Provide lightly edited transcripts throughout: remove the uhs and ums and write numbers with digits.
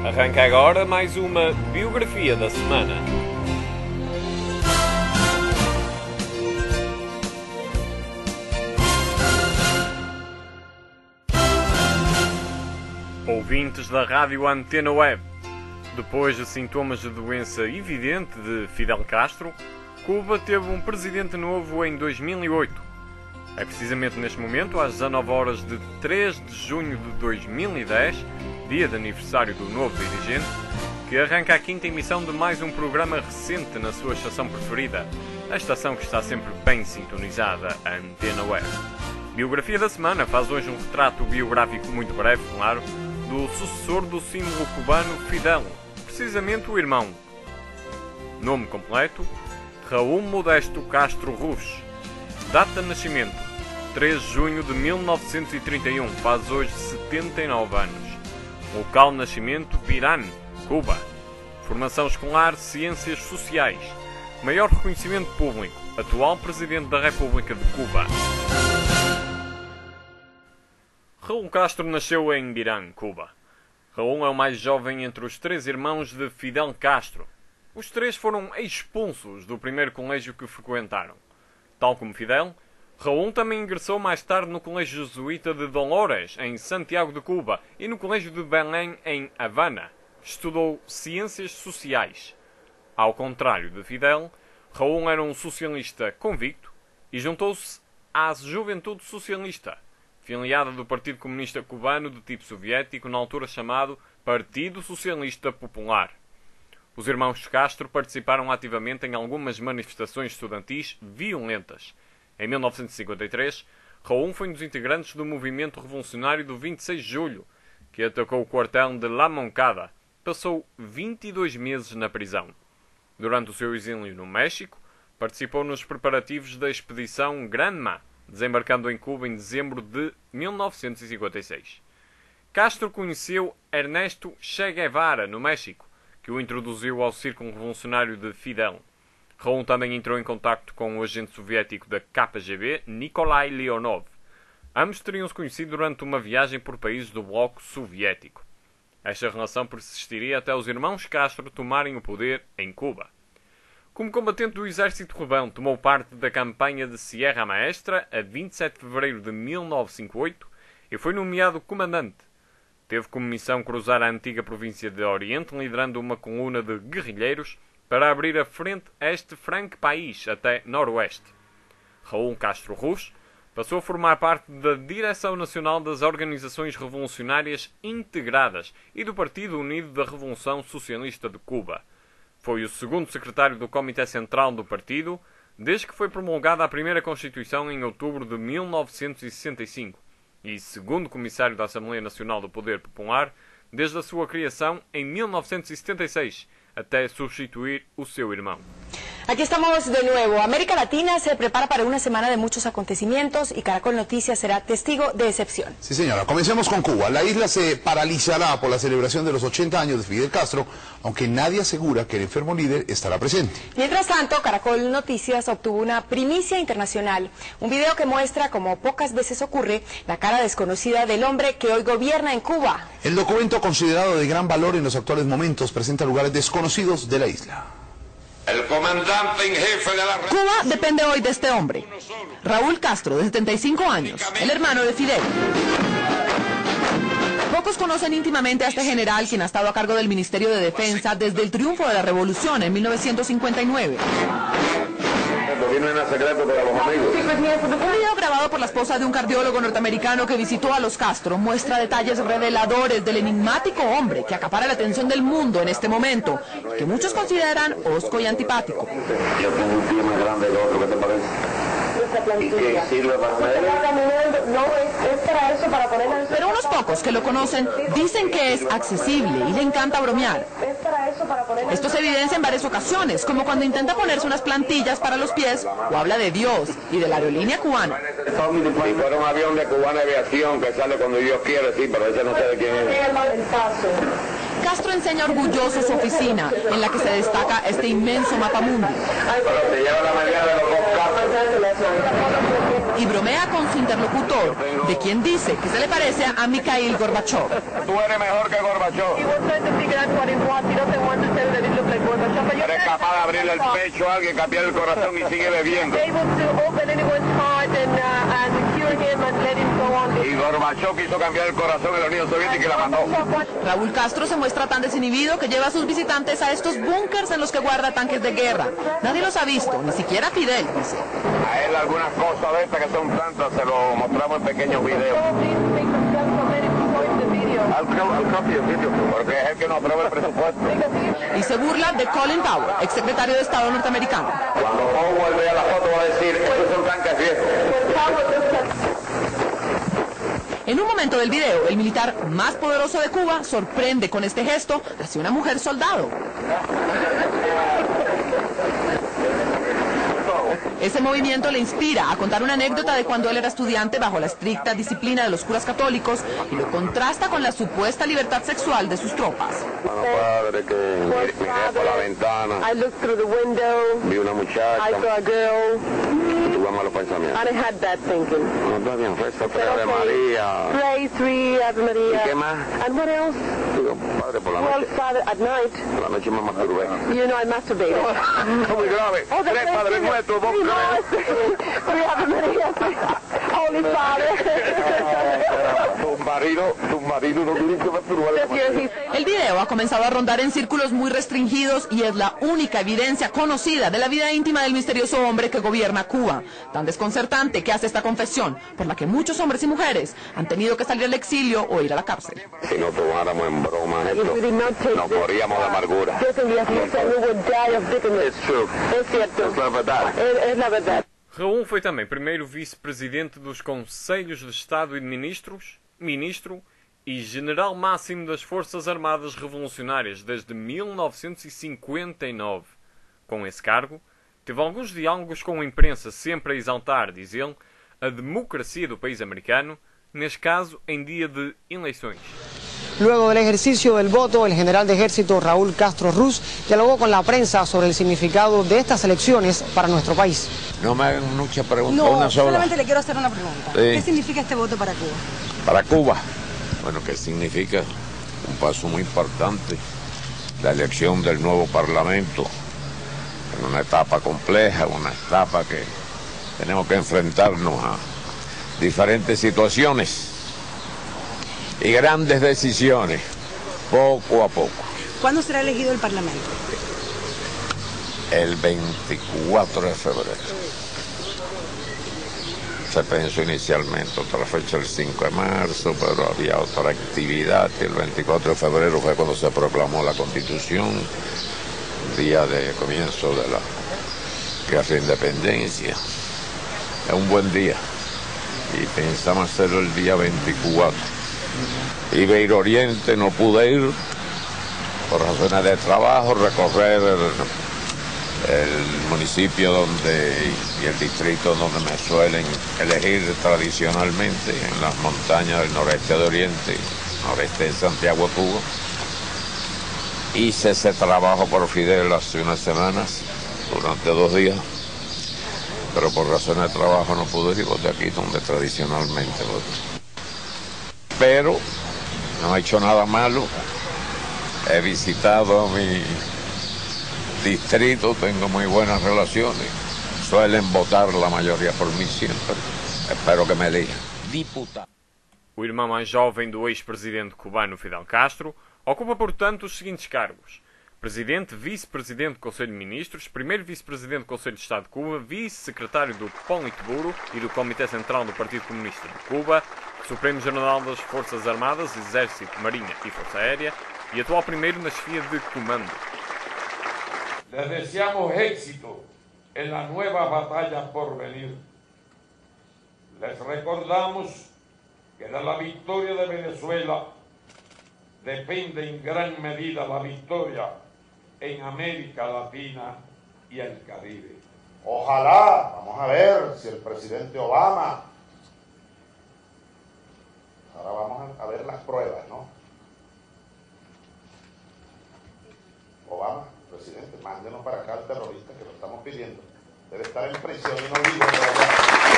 Arranca agora mais uma biografia da semana. Ouvintes da Rádio Antena Web, depois de sintomas de doença evidente de Fidel Castro, Cuba teve um presidente novo em 2008. É precisamente neste momento, às 19 horas de 3 de junho de 2010, dia de aniversário do novo dirigente, que arranca a quinta emissão de mais um programa recente na sua estação preferida, a estação que está sempre bem sintonizada, a Antena Web. Biografia da semana faz hoje um retrato biográfico muito breve, claro, do sucessor do símbolo cubano Fidel, precisamente o irmão. Nome completo: Raul Modesto Castro Ruz. Data de nascimento: 3 de junho de 1931, faz hoje 79 anos. Local de nascimento: Pirán, Cuba. Formação escolar: Ciências Sociais. Maior reconhecimento público: atual Presidente da República de Cuba. Raul Castro nasceu em Pirán, Cuba. Raul é o mais jovem entre os 3 irmãos de Fidel Castro. Os 3 foram expulsos do primeiro colégio que frequentaram. Tal como Fidel, Raul também ingressou mais tarde no Colégio Jesuíta de Dolores, em Santiago de Cuba, e no Colégio de Belém, em Havana. Estudou Ciências Sociais. Ao contrário de Fidel, Raul era um socialista convicto e juntou-se à Juventude Socialista, filiada do Partido Comunista Cubano de tipo soviético, na altura chamado Partido Socialista Popular. Os irmãos Castro participaram ativamente em algumas manifestações estudantis violentas. Em 1953, Raul foi um dos integrantes do movimento revolucionário do 26 de julho, que atacou o quartel de La Moncada. Passou 22 meses na prisão. Durante o seu exílio no México, participou nos preparativos da expedição Granma, desembarcando em Cuba em dezembro de 1956. Castro conheceu Ernesto Che Guevara, no México, que o introduziu ao círculo revolucionário de Fidel. Raul também entrou em contacto com o agente soviético da KGB, Nikolai Leonov. Ambos teriam-se conhecido durante uma viagem por países do bloco soviético. Esta relação persistiria até os irmãos Castro tomarem o poder em Cuba. Como combatente do exército cubano, tomou parte da campanha de Sierra Maestra a 27 de fevereiro de 1958 e foi nomeado comandante. Teve como missão cruzar a antiga província de Oriente, liderando uma coluna de guerrilheiros para abrir a frente a este franco país até Noroeste. Raul Castro Ruz passou a formar parte da Direção Nacional das Organizações Revolucionárias Integradas e do Partido Unido da Revolução Socialista de Cuba. Foi o segundo secretário do Comitê Central do partido, desde que foi promulgada a primeira Constituição em outubro de 1965, e segundo comissário da Assembleia Nacional do Poder Popular, desde a sua criação em 1976, até substituir o seu irmão. Aquí estamos de nuevo. América Latina se prepara para una semana de muchos acontecimientos y Caracol Noticias será testigo de excepción. Sí, señora. Comencemos con Cuba. La isla se paralizará por la celebración de los 80 años de Fidel Castro, aunque nadie asegura que el enfermo líder estará presente. Mientras tanto, Caracol Noticias obtuvo una primicia internacional, un video que muestra, como pocas veces ocurre, la cara desconocida del hombre que hoy gobierna en Cuba. El documento, considerado de gran valor en los actuales momentos, presenta lugares desconocidos de la isla. El comandante en jefe de la... Cuba depende hoy de este hombre, Raúl Castro, de 75 años, el hermano de Fidel. Pocos conocen íntimamente a este general, quien ha estado a cargo del Ministerio de Defensa desde el triunfo de la Revolución en 1959. Un video grabado por la esposa de un cardiólogo norteamericano que visitó a los Castro muestra detalles reveladores del enigmático hombre que acapara la atención del mundo en este momento, que muchos consideran hosco y antipático. Yo tengo un pie más grande que otro, ¿qué te parece? ¿Y qué sirve para hacer? Pero unos pocos que lo conocen dicen que es accesible y le encanta bromear. Esto se evidencia en varias ocasiones, como cuando intenta ponerse unas plantillas para los pies o habla de Dios y de la aerolínea cubana. Si fuera un avión de Cubana Aviación que sale cuando Dios quiere, sí, pero ese no sé de quién es. Castro enseña orgulloso su oficina, en la que se destaca este inmenso mapamundi. Pero te lleva la medida de los dos casos. Y bromea con su interlocutor, de quien dice que se le parece a Mikhail Gorbachev. Tú eres mejor que Gorbachev. Eres capaz de abrirle el pecho a alguien, cambiar el corazón y sigue bebiendo. Y Gorbachev quiso cambiar el corazón en la Unión Soviética y la mató. Raúl Castro se muestra tan desinhibido que lleva a sus visitantes a estos búnkers en los que guarda tanques de guerra. Nadie los ha visto, ni siquiera Fidel, dice. A él algunas cosas de estas que son tantas se lo mostramos en pequeños videos. Porque es el que nos aprueba el presupuesto. Y se burla de Colin Powell, exsecretario de Estado norteamericano. Cuando Powell vea la foto va a decir, estos son tanques viejos. En un momento del video, el militar más poderoso de Cuba sorprende con este gesto hacia una mujer soldado. Ese movimiento le inspira a contar una anécdota de cuando él era estudiante bajo la estricta disciplina de los curas católicos y lo contrasta con la supuesta libertad sexual de sus tropas. Bueno, padre, que miré por la ventana, vi una muchacha, y tuve malos pensamientos. No, está bien, reza 3 Ave María. ¿Y qué más? Digo, padre, por la noche. Por la noche me masturbé. No, muy grave. 3 Padres Nuestros, 2 Tu marido no tiene que masturbar. El video ha comenzado a rondar en círculos muy restringidos y es la única evidencia conocida de la vida íntima del misterioso hombre que gobierna Cuba. Tan desconcertante que hace esta confesión, por la que muchos hombres y mujeres han tenido que salir al exilio o ir a la cárcel. Si no tomáramos en broma esto, nos moríamos de amargura. Es la verdad. Raul foi também primeiro vice-presidente dos Conselhos de Estado e de Ministros, ministro e general máximo das Forças Armadas Revolucionárias desde 1959. Com esse cargo, teve alguns diálogos com a imprensa, sempre a exaltar, diz ele, a democracia do país americano, neste caso em dia de eleições. Luego del ejercicio del voto, el general de ejército Raúl Castro Ruz dialogó con la prensa sobre el significado de estas elecciones para nuestro país. No me hagan muchas preguntas, no, una sola. Solamente le quiero hacer una pregunta. Sí. ¿Qué significa este voto para Cuba? Para Cuba, bueno, ¿qué significa? Un paso muy importante, la elección del nuevo Parlamento, en una etapa compleja, una etapa que tenemos que enfrentarnos a diferentes situaciones y grandes decisiones, poco a poco. ¿Cuándo será elegido el Parlamento? El 24 de febrero. Se pensó inicialmente otra fecha el 5 de marzo, pero había otra actividad y el 24 de febrero fue cuando se proclamó la Constitución, día de comienzo de la guerra de independencia. Es un buen día y pensamos hacerlo el día 24. Y Beiro Oriente no pude ir por razones de trabajo, recorrer el municipio y el distrito donde me suelen elegir tradicionalmente, en las montañas del noreste de Oriente, noreste de Santiago, Cuba. Hice ese trabajo por Fidel hace unas semanas, durante 2 días, pero por razones de trabajo no pude ir de aquí donde tradicionalmente voto. Pero no he hecho nada malo, he visitado mi distrito, tengo muy buenas relaciones, suelen votar la mayoría por mí siempre, espero que me elijan. Diputado. O irmão mais jovem do ex-presidente cubano Fidel Castro ocupa, portanto, os seguintes cargos: Presidente, Vice-Presidente do Conselho de Ministros, Primeiro Vice-Presidente do Conselho de Estado de Cuba, Vice-Secretário do Politburo e do Comitê Central do Partido Comunista de Cuba, Supremo General das Forças Armadas, Exército, Marinha e Força Aérea e atual primeiro na chefia de comando. Les deseamos éxito en las nuevas batallas por venir. Les recordamos que de la victoria de Venezuela depende en gran medida la victoria en América Latina y el Caribe. Ojalá, vamos a ver si el presidente Obama, ahora vamos a ver las pruebas, ¿no? Obama, presidente, mándenos para acá al terrorista que lo estamos pidiendo. debe estar en prisión y no vive por allá.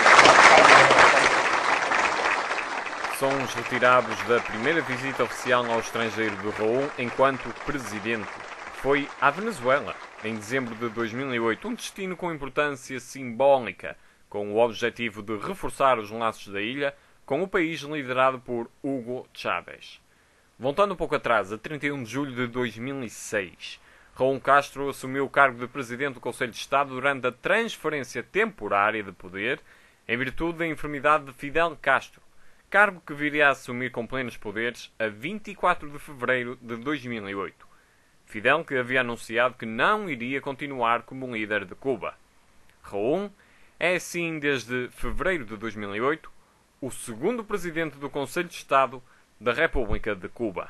São os retirados da primeira visita oficial ao estrangeiro de Raul enquanto presidente. Foi à Venezuela, em dezembro de 2008, um destino com importância simbólica, com o objetivo de reforçar os laços da ilha com o país liderado por Hugo Chávez. Voltando um pouco atrás, a 31 de julho de 2006, Raul Castro assumiu o cargo de presidente do Conselho de Estado durante a transferência temporária de poder em virtude da enfermidade de Fidel Castro, cargo que viria a assumir com plenos poderes a 24 de fevereiro de 2008. Fidel que havia anunciado que não iria continuar como líder de Cuba. Raul é assim, desde fevereiro de 2008, o segundo presidente do Conselho de Estado da República de Cuba.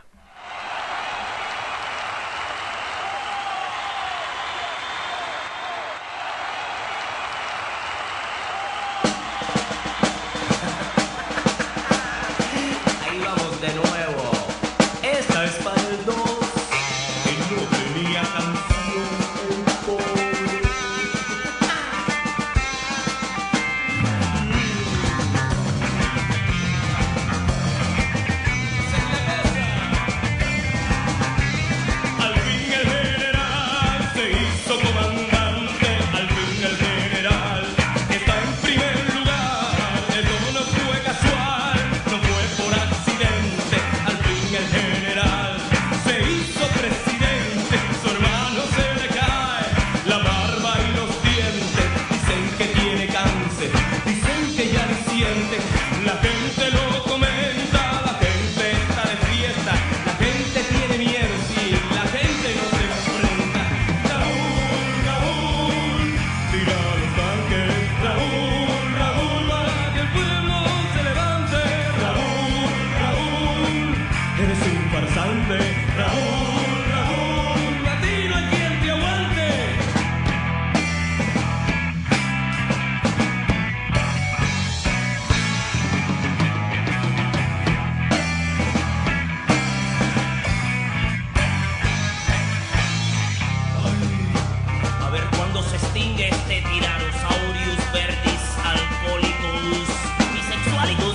Ahí vamos de nuevo. Esta es para el 2, que no tenía canción el pobre. Al fin el general se hizo comandante, al fin el general está en primer lugar. Eso no fue casual, no fue por accidente. Al fin el general se hizo presidente, su hermano se le cae la barba y los dientes. Dicen que tiene cáncer, dicen que ya ni siente. La gente lo comenta, la gente está de fiesta, la gente tiene miedo, sí, la gente no se enfrenta. Raúl, Raúl, tira los tanques. Raúl, Raúl, para que el pueblo se levante. Raúl, Raúl, eres un farsante. Raúl, Raúl, a ti no hay quien te aguante. A ver cuándo se extingue este Tyrannosaurus verdis alcoholicus bisexualicus.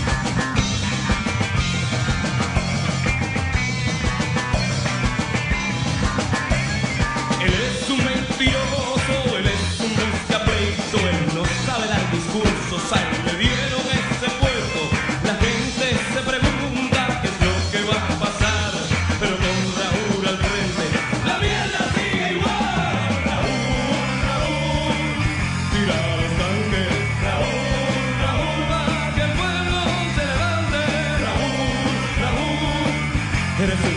Él es un mentiroso, él es un buscapleito, él no sabe dar discursos, a él le dieron ese puesto. La gente se pregunta qué es lo que va a pasar, pero con Raúl al frente, la mierda sigue igual. Raúl, Raúl, tira los tanques. Raúl, Raúl, para que el pueblo se levante. Raúl, Raúl, eres un